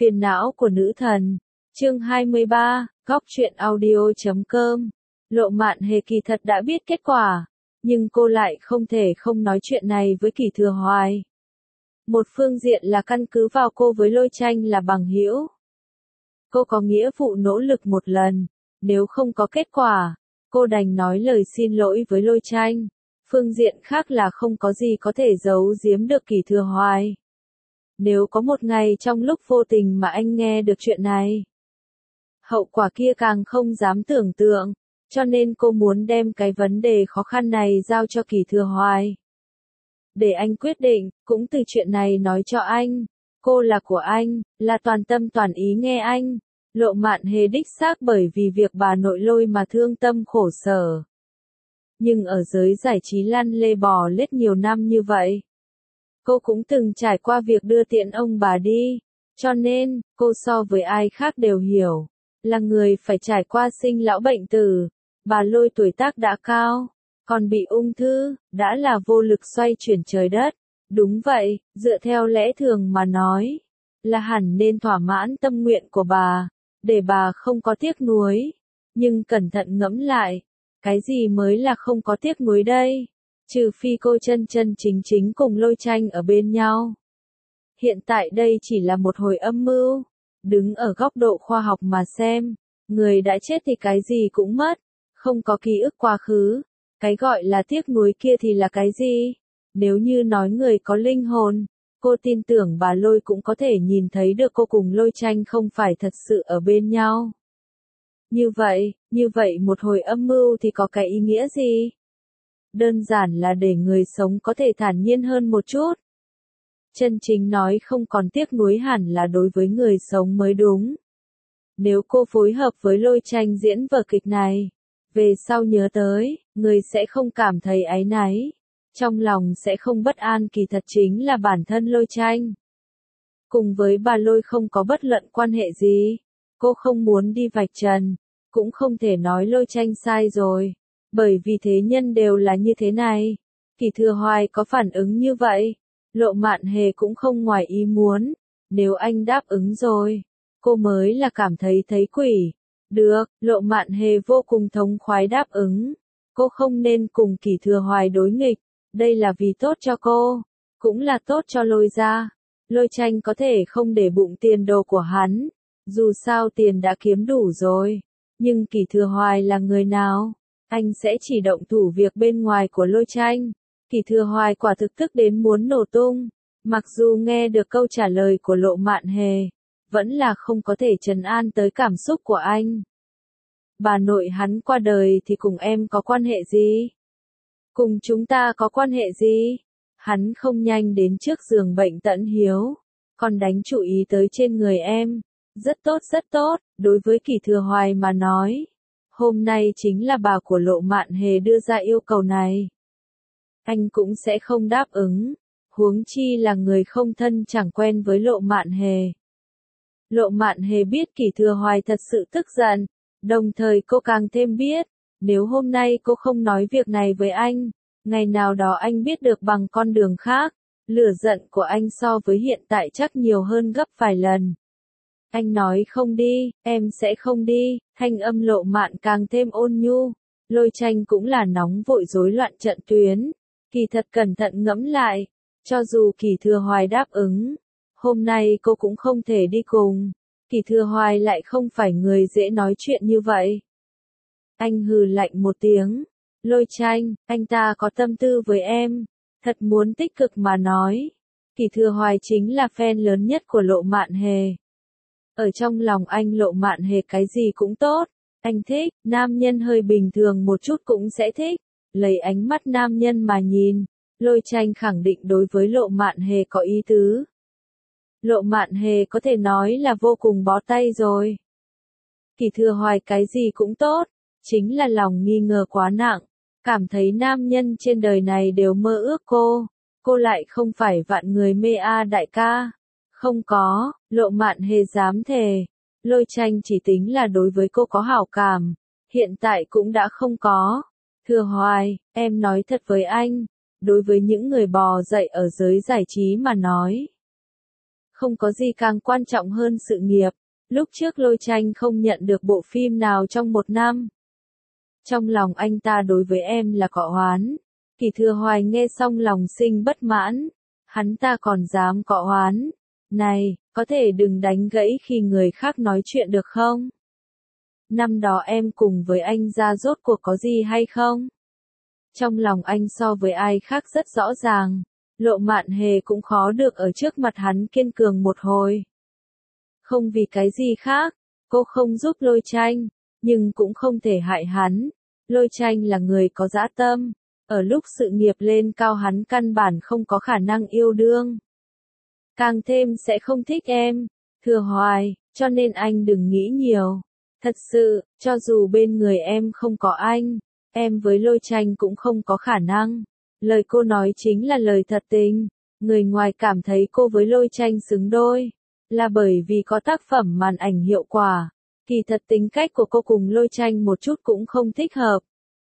Phiền não của nữ thần. Chương 23, Góc truyện audio.com. Lộ Mạn Hề kỳ thật đã biết kết quả, nhưng cô lại không thể không nói chuyện này với Kỷ Thừa Hoài. Một phương diện là căn cứ vào cô với Lôi Tranh là bằng hữu. Cô có nghĩa vụ nỗ lực một lần, nếu không có kết quả, cô đành nói lời xin lỗi với Lôi Tranh. Phương diện khác là không có gì có thể giấu giếm được Kỷ Thừa Hoài. Nếu có một ngày trong lúc vô tình mà anh nghe được chuyện này, hậu quả kia càng không dám tưởng tượng, cho nên cô muốn đem cái vấn đề khó khăn này giao cho Kỷ Thừa Hoài. Để anh quyết định, cũng từ chuyện này nói cho anh, cô là của anh, là toàn tâm toàn ý nghe anh. Lộ Mạn Hề đích xác bởi vì việc bà nội Lôi mà thương tâm khổ sở. Nhưng ở giới giải trí lăn lê bò lết nhiều năm như vậy, cô cũng từng trải qua việc đưa tiễn ông bà đi, cho nên, cô so với ai khác đều hiểu, là người phải trải qua sinh lão bệnh tử. Bà Lôi tuổi tác đã cao, còn bị ung thư, đã là vô lực xoay chuyển trời đất. Đúng vậy, dựa theo lẽ thường mà nói, là hẳn nên thỏa mãn tâm nguyện của bà, để bà không có tiếc nuối. Nhưng cẩn thận ngẫm lại, cái gì mới là không có tiếc nuối đây? Trừ phi cô chân chân chính cùng Lôi Tranh ở bên nhau. Hiện tại đây chỉ là một hồi âm mưu. Đứng ở góc độ khoa học mà xem, người đã chết thì cái gì cũng mất, không có ký ức quá khứ. Cái gọi là tiếc nuối kia thì là cái gì? Nếu như nói người có linh hồn, cô tin tưởng bà Lôi cũng có thể nhìn thấy được cô cùng Lôi Tranh không phải thật sự ở bên nhau. Như vậy một hồi âm mưu thì có cái ý nghĩa gì? Đơn giản là để người sống có thể thản nhiên hơn một chút. Chân chính nói không còn tiếc nuối hẳn là đối với người sống mới đúng. Nếu cô phối hợp với Lôi Tranh diễn vở kịch này, về sau nhớ tới, người sẽ không cảm thấy áy náy, trong lòng sẽ không bất an, kỳ thật chính là bản thân Lôi Tranh. Cùng với bà Lôi không có bất luận quan hệ gì, cô không muốn đi vạch trần, cũng không thể nói Lôi Tranh sai rồi, bởi vì thế nhân đều là như thế này. Kỷ Thừa Hoài có phản ứng như vậy, Lộ Mạn Hề cũng không ngoài ý muốn, nếu anh đáp ứng rồi, cô mới là cảm thấy quỷ. Được, Lộ Mạn Hề vô cùng thống khoái đáp ứng. Cô không nên cùng Kỷ Thừa Hoài đối nghịch, đây là vì tốt cho cô, cũng là tốt cho Lôi gia. Lôi Tranh có thể không để bụng tiền đồ của hắn, dù sao tiền đã kiếm đủ rồi, nhưng Kỷ Thừa Hoài là người nào? Anh sẽ chỉ động thủ việc bên ngoài của Lôi Tranh. Kỷ Thừa Hoài quả thực tức đến muốn nổ tung, mặc dù nghe được câu trả lời của Lộ Mạn Hề, vẫn là không có thể trấn an tới cảm xúc của anh. Bà nội hắn qua đời thì cùng em có quan hệ gì? Cùng chúng ta có quan hệ gì? Hắn không nhanh đến trước giường bệnh tận hiếu, còn đánh chú ý tới trên người em. Rất tốt, đối với Kỷ Thừa Hoài mà nói. Hôm nay chính là bà của Lộ Mạn Hề đưa ra yêu cầu này. Anh cũng sẽ không đáp ứng, huống chi là người không thân chẳng quen với Lộ Mạn Hề. Lộ Mạn Hề biết Kỷ Thừa Hoài thật sự tức giận, đồng thời cô càng thêm biết, nếu hôm nay cô không nói việc này với anh, ngày nào đó anh biết được bằng con đường khác, lửa giận của anh so với hiện tại chắc nhiều hơn gấp vài lần. Anh nói không đi, em sẽ không đi, thanh âm Lộ Mạn càng thêm ôn nhu. Lôi Tranh cũng là nóng vội rối loạn trận tuyến, kỳ thật cẩn thận ngẫm lại, cho dù Kỷ Thừa Hoài đáp ứng, hôm nay cô cũng không thể đi cùng. Kỷ Thừa Hoài lại không phải người dễ nói chuyện như vậy. Anh hừ lạnh một tiếng, Lôi Tranh, anh ta có tâm tư với em, thật muốn tích cực mà nói. Kỷ Thừa Hoài chính là fan lớn nhất của Lộ Mạn Hề. Ở trong lòng anh Lộ Mạn Hề cái gì cũng tốt, anh thích, nam nhân hơi bình thường một chút cũng sẽ thích. Lấy ánh mắt nam nhân mà nhìn, Lôi Tranh khẳng định đối với Lộ Mạn Hề có ý tứ. Lộ Mạn Hề có thể nói là vô cùng bó tay rồi. Kỷ Thừa Hoài cái gì cũng tốt, chính là lòng nghi ngờ quá nặng, cảm thấy nam nhân trên đời này đều mơ ước cô lại không phải vạn người mê đại ca. Không có, Lộ Mạn Hề dám thề, Lôi Tranh chỉ tính là đối với cô có hảo cảm, hiện tại cũng đã không có. Thừa Hoài, em nói thật với anh, đối với những người bò dậy ở giới giải trí mà nói, không có gì càng quan trọng hơn sự nghiệp. Lúc trước Lôi Tranh không nhận được bộ phim nào trong 1 năm. Trong lòng anh ta đối với em là có oán. Kỷ Thừa Hoài nghe xong lòng sinh bất mãn. Hắn ta còn dám có oán. Này, có thể đừng đánh gãy khi người khác nói chuyện được không? Năm đó em cùng với anh ra rốt cuộc có gì hay không? Trong lòng anh so với ai khác rất rõ ràng. Lộ Mạn Hề cũng khó được ở trước mặt hắn kiên cường một hồi. Không vì cái gì khác, cô không giúp Lôi Tranh, nhưng cũng không thể hại hắn. Lôi Tranh là người có dã tâm, ở lúc sự nghiệp lên cao hắn căn bản không có khả năng yêu đương. Càng thêm sẽ không thích em, Thừa Hoài, cho nên anh đừng nghĩ nhiều. Thật sự, cho dù bên người em không có anh, em với Lôi Tranh cũng không có khả năng. Lời cô nói chính là lời thật tình. Người ngoài cảm thấy cô với Lôi Tranh xứng đôi, là bởi vì có tác phẩm màn ảnh hiệu quả. Kỳ thật tính cách của cô cùng Lôi Tranh một chút cũng không thích hợp.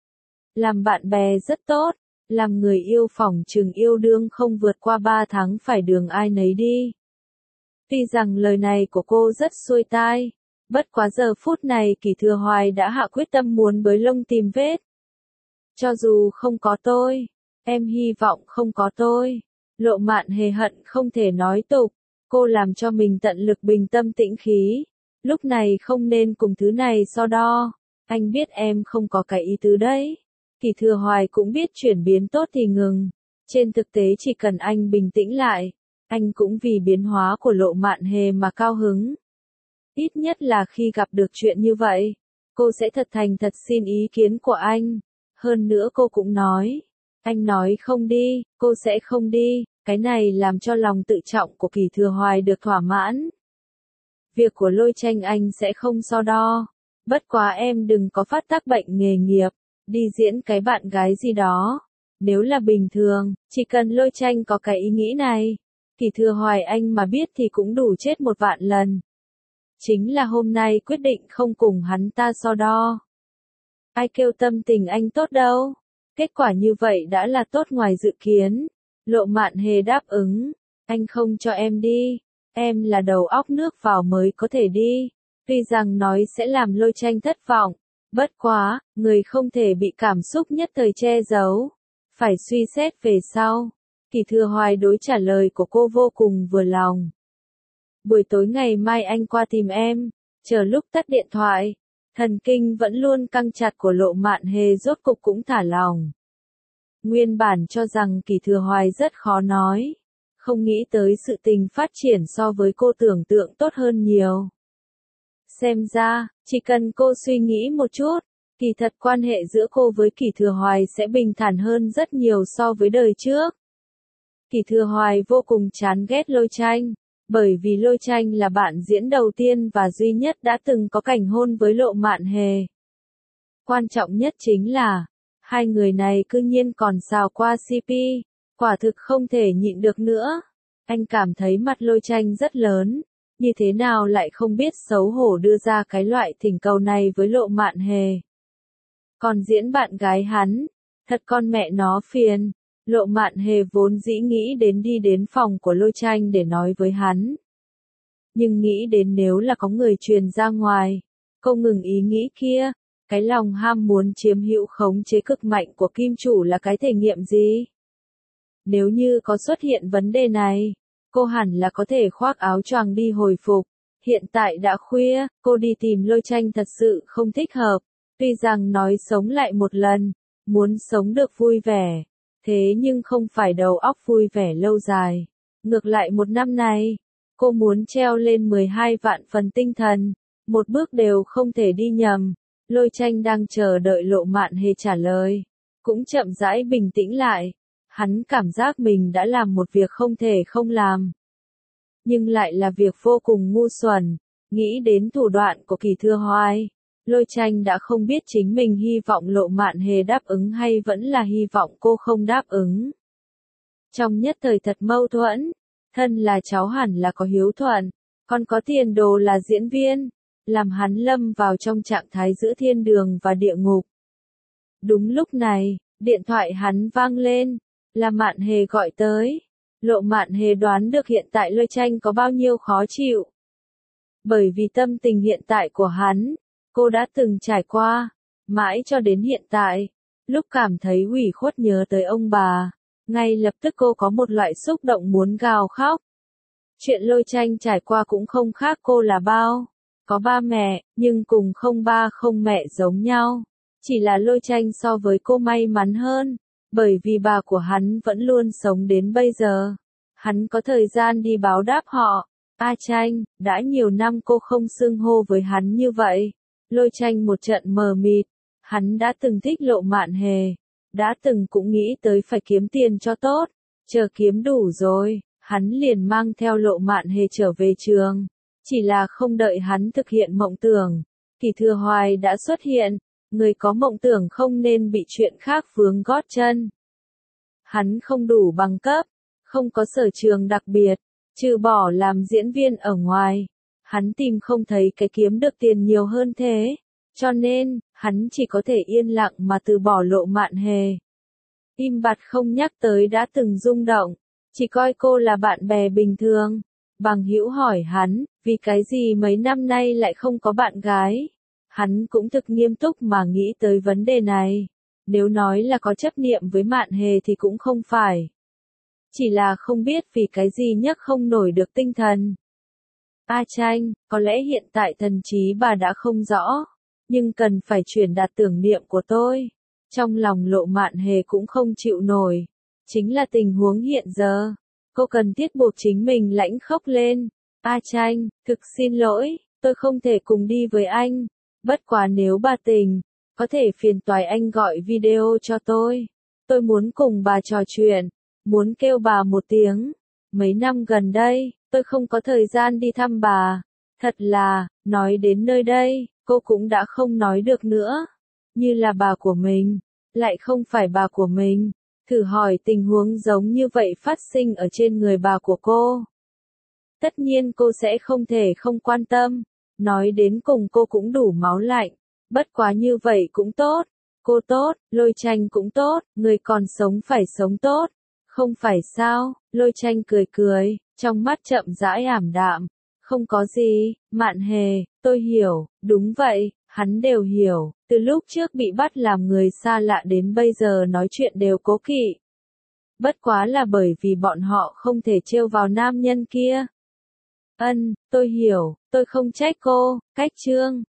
Làm bạn bè rất tốt, làm người yêu phỏng chừng yêu đương không vượt qua 3 tháng phải đường ai nấy đi. Tuy rằng lời này của cô rất xuôi tai, bất quá giờ phút này Kỷ Thừa Hoài đã hạ quyết tâm muốn bới lông tìm vết. Cho dù không có tôi, em hy vọng không có tôi. Lộ Mạn Hề hận không thể nói tục, cô làm cho mình tận lực bình tâm tĩnh khí. Lúc này không nên cùng thứ này so đo, anh biết em không có cái ý tứ đấy. Kỷ Thừa Hoài cũng biết chuyển biến tốt thì ngừng. Trên thực tế chỉ cần anh bình tĩnh lại, anh cũng vì biến hóa của Lộ Mạn Hề mà cao hứng. Ít nhất là khi gặp được chuyện như vậy, cô sẽ thật thành thật xin ý kiến của anh. Hơn nữa cô cũng nói, anh nói không đi, cô sẽ không đi. Cái này làm cho lòng tự trọng của Kỷ Thừa Hoài được thỏa mãn. Việc của Lôi Tranh anh sẽ không so đo. Bất quá em đừng có phát tác bệnh nghề nghiệp, đi diễn cái bạn gái gì đó. Nếu là bình thường, chỉ cần Lôi Tranh có cái ý nghĩ này, Kỷ Thừa Hoài anh mà biết thì cũng đủ chết 1 vạn lần. Chính là hôm nay quyết định không cùng hắn ta so đo. Ai kêu tâm tình anh tốt đâu. Kết quả như vậy đã là tốt ngoài dự kiến. Lộ Mạn Hề đáp ứng, anh không cho em đi, em là đầu óc nước vào mới có thể đi. Tuy rằng nói sẽ làm Lôi Tranh thất vọng, bất quá, người không thể bị cảm xúc nhất thời che giấu, phải suy xét về sau. Kỷ Thừa Hoài đối trả lời của cô vô cùng vừa lòng. Buổi tối ngày mai anh qua tìm em, chờ lúc tắt điện thoại, thần kinh vẫn luôn căng chặt của Lộ Mạn Hề rốt cục cũng thả lỏng. Nguyên bản cho rằng Kỷ Thừa Hoài rất khó nói, không nghĩ tới sự tình phát triển so với cô tưởng tượng tốt hơn nhiều. Xem ra, chỉ cần cô suy nghĩ một chút, kỳ thật quan hệ giữa cô với Kỷ Thừa Hoài sẽ bình thản hơn rất nhiều so với đời trước. Kỷ Thừa Hoài vô cùng chán ghét Lôi Tranh, bởi vì Lôi Tranh là bạn diễn đầu tiên và duy nhất đã từng có cảnh hôn với Lộ Mạn Hề. Quan trọng nhất chính là, hai người này cư nhiên còn xào qua CP, quả thực không thể nhịn được nữa. Anh cảm thấy mặt Lôi Tranh rất lớn, như thế nào lại không biết xấu hổ đưa ra cái loại thỉnh cầu này với Lộ Mạn Hề. Còn diễn bạn gái hắn, thật con mẹ nó phiền. Lộ Mạn Hề vốn dĩ nghĩ đến đi đến phòng của Lôi Tranh để nói với hắn. Nhưng nghĩ đến nếu là có người truyền ra ngoài, cô ngừng ý nghĩ kia. Cái lòng ham muốn chiếm hữu khống chế cực mạnh của kim chủ là cái thể nghiệm gì? Nếu như có xuất hiện vấn đề này, cô hẳn là có thể khoác áo choàng đi hồi phục. Hiện tại đã khuya, cô đi tìm Lôi Tranh thật sự không thích hợp. Tuy rằng nói sống lại một lần, muốn sống được vui vẻ. Thế nhưng không phải đầu óc vui vẻ lâu dài. Ngược lại 1 năm này, cô muốn treo lên 12 vạn phần tinh thần. Một bước đều không thể đi nhầm. Lôi Tranh đang chờ đợi Lộ Mạn Hề trả lời. Cũng chậm rãi bình tĩnh lại. Hắn cảm giác mình đã làm một việc không thể không làm. Nhưng lại là việc vô cùng ngu xuẩn. Nghĩ đến thủ đoạn của Kỷ Thừa Hoài. Lôi Tranh đã không biết chính mình hy vọng Lộ Mạn Hề đáp ứng hay vẫn là hy vọng cô không đáp ứng. Trong nhất thời thật mâu thuẫn. Thân là cháu hẳn là có hiếu thuận. Còn có tiền đồ là diễn viên. Làm hắn lâm vào trong trạng thái giữa thiên đường và địa ngục. Đúng lúc này, điện thoại hắn vang lên, là Mạn Hề gọi tới. Lộ Mạn Hề đoán được hiện tại Lôi Tranh có bao nhiêu khó chịu. Bởi vì tâm tình hiện tại của hắn, cô đã từng trải qua, mãi cho đến hiện tại, lúc cảm thấy ủy khuất nhớ tới ông bà, ngay lập tức cô có một loại xúc động muốn gào khóc. Chuyện Lôi Tranh trải qua cũng không khác cô là bao. Có ba mẹ, nhưng cùng không ba không mẹ giống nhau. Chỉ là Lôi Tranh so với cô may mắn hơn, bởi vì bà của hắn vẫn luôn sống đến bây giờ. Hắn có thời gian đi báo đáp họ. A Tranh, đã nhiều năm cô không xưng hô với hắn như vậy. Lôi Tranh một trận mờ mịt. Hắn đã từng thích Lộ Mạn Hề. Đã từng cũng nghĩ tới phải kiếm tiền cho tốt. Chờ kiếm đủ rồi, hắn liền mang theo Lộ Mạn Hề trở về trường. Chỉ là không đợi hắn thực hiện mộng tưởng. Kỳ Thừa Hoài đã xuất hiện. Người có mộng tưởng không nên bị chuyện khác vướng gót chân. Hắn không đủ bằng cấp. Không có sở trường đặc biệt. Trừ bỏ làm diễn viên ở ngoài, hắn tìm không thấy cái kiếm được tiền nhiều hơn thế, cho nên, hắn chỉ có thể yên lặng mà từ bỏ Lộ Mạn Hề. Im bặt không nhắc tới đã từng rung động, chỉ coi cô là bạn bè bình thường. Bằng hữu hỏi hắn, vì cái gì mấy năm nay lại không có bạn gái? Hắn cũng thực nghiêm túc mà nghĩ tới vấn đề này. Nếu nói là có chấp niệm với Mạn Hề thì cũng không phải. Chỉ là không biết vì cái gì nhấc không nổi được tinh thần. A Tranh, có lẽ hiện tại thần trí bà đã không rõ, nhưng cần phải truyền đạt tưởng niệm của tôi. Trong lòng Lộ Mạn Hề cũng không chịu nổi. Chính là tình huống hiện giờ. Cô cần thiết buộc chính mình lãnh khóc lên. A Tranh, thực xin lỗi, tôi không thể cùng đi với anh. Bất quá nếu bà tình, có thể phiền toái anh gọi video cho tôi. Tôi muốn cùng bà trò chuyện. Muốn kêu bà một tiếng. Mấy năm gần đây, tôi không có thời gian đi thăm bà. Thật là, nói đến nơi đây, cô cũng đã không nói được nữa. Như là bà của mình, lại không phải bà của mình. Thử hỏi tình huống giống như vậy phát sinh ở trên người bà của cô. Tất nhiên cô sẽ không thể không quan tâm. Nói đến cùng cô cũng đủ máu lạnh. Bất quá như vậy cũng tốt. Cô tốt, Lôi Tranh cũng tốt, người còn sống phải sống tốt. Không phải sao, Lôi Tranh cười cười, trong mắt chậm rãi ảm đạm. Không có gì, Mạn Hề, tôi hiểu, đúng vậy, hắn đều hiểu, từ lúc trước bị bắt làm người xa lạ đến bây giờ nói chuyện đều cố kỵ. Bất quá là bởi vì bọn họ không thể trêu vào nam nhân kia. Tôi hiểu, tôi không trách cô, cách chương.